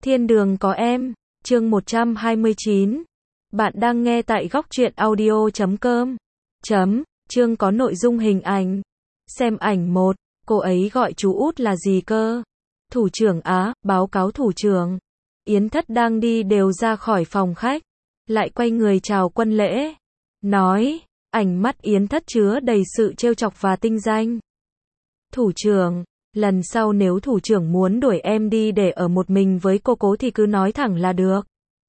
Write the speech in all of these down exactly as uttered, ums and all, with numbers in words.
Thiên đường có em, chương một trăm hai mươi chín. Bạn đang nghe tại góc truyện audio chấm com. Chấm, chương có nội dung hình ảnh. Xem ảnh một, cô ấy gọi chú út là gì cơ? Thủ trưởng á, báo cáo thủ trưởng. Yến Thất đang đi đều ra khỏi phòng khách, lại quay người chào Quân Lễ. Nói, ánh mắt Yến Thất chứa đầy sự trêu chọc và tinh danh. Thủ trưởng, lần sau nếu thủ trưởng muốn đuổi em đi để ở một mình với cô cố thì cứ nói thẳng là được.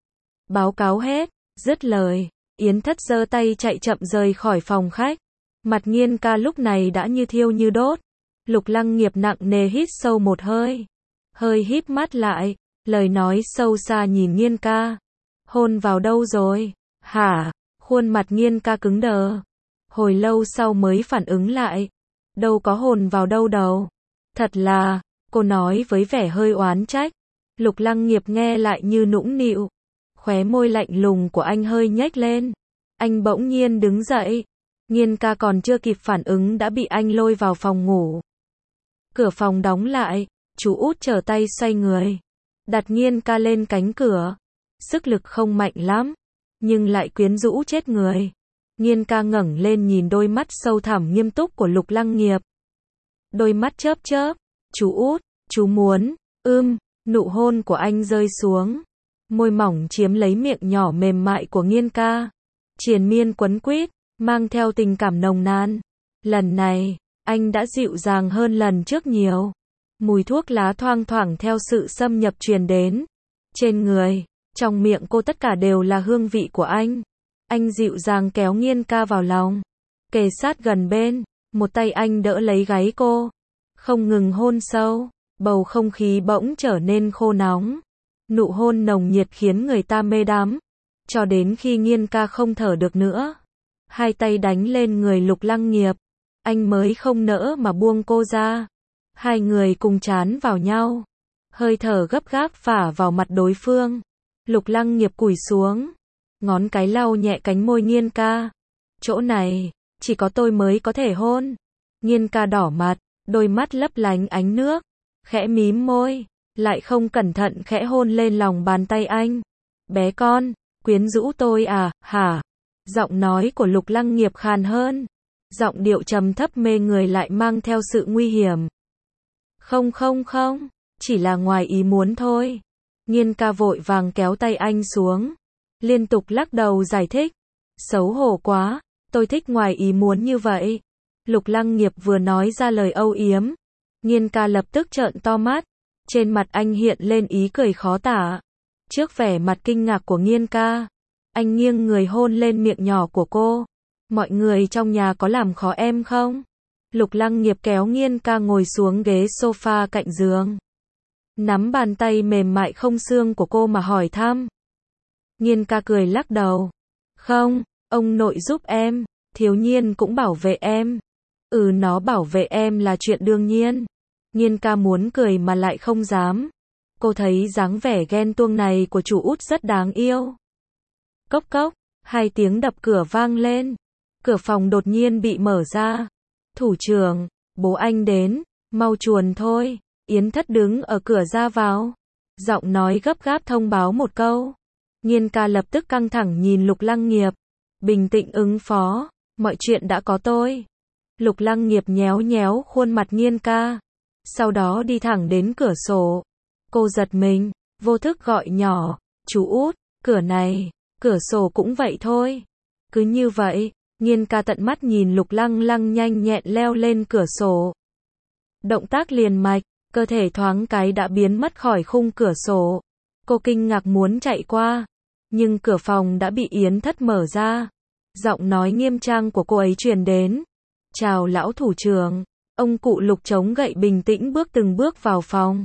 Báo cáo hết, dứt lời, Yến Thất giơ tay chạy chậm rời khỏi phòng khách. Mặt Nghiên Ca lúc này đã như thiêu như đốt. Lục Lăng Nghiệp nặng nề hít sâu một hơi, hơi híp mắt lại, lời nói sâu xa nhìn Nghiên Ca. Hôn vào đâu rồi? Hả? Khuôn mặt Nghiên Ca cứng đờ. Hồi lâu sau mới phản ứng lại. Đâu có hồn vào đâu đâu. Thật là, cô nói với vẻ hơi oán trách. Lục Lăng Nghiệp nghe lại như nũng nịu. Khóe môi lạnh lùng của anh hơi nhếch lên. Anh bỗng nhiên đứng dậy. Nghiên Ca còn chưa kịp phản ứng đã bị anh lôi vào phòng ngủ. Cửa phòng đóng lại, chú út trở tay xoay người, đặt Nghiên Ca lên cánh cửa. Sức lực không mạnh lắm, nhưng lại quyến rũ chết người. Nghiên Ca ngẩng lên nhìn đôi mắt sâu thẳm nghiêm túc của Lục Lăng Nghiệp. Đôi mắt chớp chớp, chú út, chú muốn, ưm, nụ hôn của anh rơi xuống. Môi mỏng chiếm lấy miệng nhỏ mềm mại của Nghiên Ca. Triền miên quấn quýt, mang theo tình cảm nồng nàn. Lần này, anh đã dịu dàng hơn lần trước nhiều. Mùi thuốc lá thoang thoảng theo sự xâm nhập truyền đến. Trên người, trong miệng cô tất cả đều là hương vị của anh. Anh dịu dàng kéo Nghiên Ca vào lòng, kề sát gần bên, một tay anh đỡ lấy gáy cô, không ngừng hôn sâu, bầu không khí bỗng trở nên khô nóng. Nụ hôn nồng nhiệt khiến người ta mê đắm, cho đến khi Nghiên Ca không thở được nữa. Hai tay đánh lên người Lục Lăng Nghiệp, anh mới không nỡ mà buông cô ra. Hai người cùng trán vào nhau, hơi thở gấp gáp phả vào mặt đối phương. Lục Lăng Nghiệp cúi xuống, ngón cái lau nhẹ cánh môi Nghiên Ca. Chỗ này, chỉ có tôi mới có thể hôn. Nghiên Ca đỏ mặt, đôi mắt lấp lánh ánh nước, khẽ mím môi, lại không cẩn thận khẽ hôn lên lòng bàn tay anh. Bé con, quyến rũ tôi à, hả? Giọng nói của Lục Lăng Nghiệp khàn hơn. Giọng điệu trầm thấp mê người lại mang theo sự nguy hiểm. Không không không, chỉ là ngoài ý muốn thôi. Nghiên Ca vội vàng kéo tay anh xuống, liên tục lắc đầu giải thích. Xấu hổ quá, tôi thích ngoài ý muốn như vậy. Lục Lăng Nghiệp vừa nói ra lời âu yếm, Nghiên Ca lập tức trợn to mắt. Trên mặt anh hiện lên ý cười khó tả. Trước vẻ mặt kinh ngạc của Nghiên Ca, anh nghiêng người hôn lên miệng nhỏ của cô. Mọi người trong nhà có làm khó em không? Lục Lăng Nghiệp kéo Nghiên Ca ngồi xuống ghế sofa cạnh giường, nắm bàn tay mềm mại không xương của cô mà hỏi thăm. Nghiên Ca cười lắc đầu. Không, ông nội giúp em, Thiếu Nhiên cũng bảo vệ em. Ừ, nó bảo vệ em là chuyện đương nhiên. Nghiên Ca muốn cười mà lại không dám. Cô thấy dáng vẻ ghen tuông này của chủ út rất đáng yêu. Cốc cốc, hai tiếng đập cửa vang lên. Cửa phòng đột nhiên bị mở ra. Thủ trưởng, bố anh đến, mau chuồn thôi. Yến Thất đứng ở cửa ra vào, giọng nói gấp gáp thông báo một câu. Nghiên Ca lập tức căng thẳng nhìn Lục Lăng Nghiệp. Bình tĩnh ứng phó, mọi chuyện đã có tôi. Lục Lăng Nghiệp nhéo nhéo khuôn mặt Nghiên Ca, sau đó đi thẳng đến cửa sổ. Cô giật mình, vô thức gọi nhỏ, chú út, cửa này, cửa sổ cũng vậy thôi. Cứ như vậy, Nghiên Ca tận mắt nhìn Lục Lăng Lăng nhanh nhẹn leo lên cửa sổ. Động tác liền mạch, cơ thể thoáng cái đã biến mất khỏi khung cửa sổ. Cô kinh ngạc muốn chạy qua, nhưng cửa phòng đã bị Yến Thất mở ra. Giọng nói nghiêm trang của cô ấy truyền đến. Chào lão thủ trưởng. Ông cụ Lục chống gậy bình tĩnh bước từng bước vào phòng.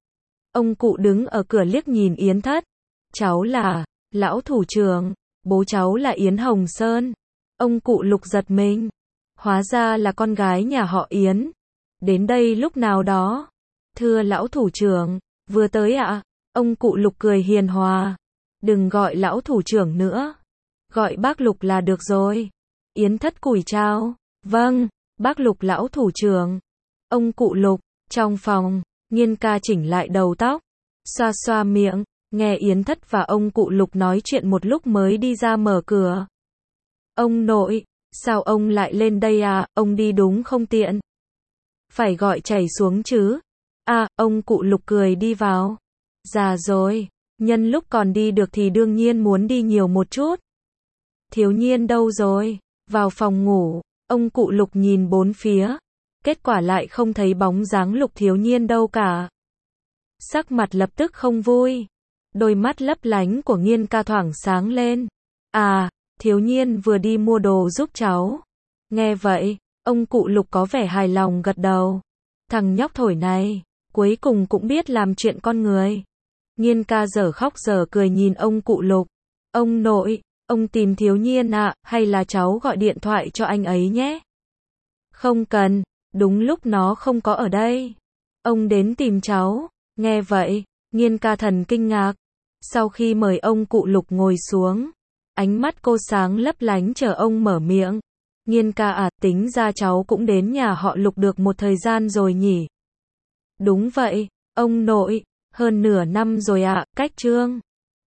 Ông cụ đứng ở cửa liếc nhìn Yến Thất. Cháu là, lão thủ trưởng, bố cháu là Yến Hồng Sơn. Ông cụ Lục giật mình. Hóa ra là con gái nhà họ Yến. Đến đây lúc nào đó. Thưa lão thủ trưởng, vừa tới ạ. À? Ông cụ Lục cười hiền hòa. Đừng gọi lão thủ trưởng nữa. Gọi bác Lục là được rồi. Yến Thất cúi chào. Vâng, bác Lục lão thủ trưởng. Ông cụ Lục, trong phòng, Nghiên Ca chỉnh lại đầu tóc, xoa xoa miệng, nghe Yến Thất và ông cụ Lục nói chuyện một lúc mới đi ra mở cửa. Ông nội, sao ông lại lên đây à, ông đi đúng không tiện. Phải gọi chảy xuống chứ. À, ông cụ Lục cười đi vào. Già rồi, nhân lúc còn đi được thì đương nhiên muốn đi nhiều một chút. Thiếu Nhiên đâu rồi? Vào phòng ngủ, ông cụ Lục nhìn bốn phía. Kết quả lại không thấy bóng dáng Lục Thiếu Nhiên đâu cả. Sắc mặt lập tức không vui. Đôi mắt lấp lánh của Nghiên ca thoảng sáng lên. À, Thiếu Nhiên vừa đi mua đồ giúp cháu. Nghe vậy, ông cụ Lục có vẻ hài lòng gật đầu. Thằng nhóc thổi này, cuối cùng cũng biết làm chuyện con người. Nghiên ca dở khóc dở cười nhìn ông cụ Lục. Ông nội, ông tìm Thiếu Nhiên ạ, à, hay là cháu gọi điện thoại cho anh ấy nhé? Không cần, đúng lúc nó không có ở đây. Ông đến tìm cháu. Nghe vậy, Nghiên ca thần kinh ngạc. Sau khi mời ông cụ Lục ngồi xuống, ánh mắt cô sáng lấp lánh chờ ông mở miệng. Nghiên ca à, tính ra cháu cũng đến nhà họ Lục được một thời gian rồi nhỉ? Đúng vậy, ông nội, hơn nửa năm rồi ạ, à, cách Trương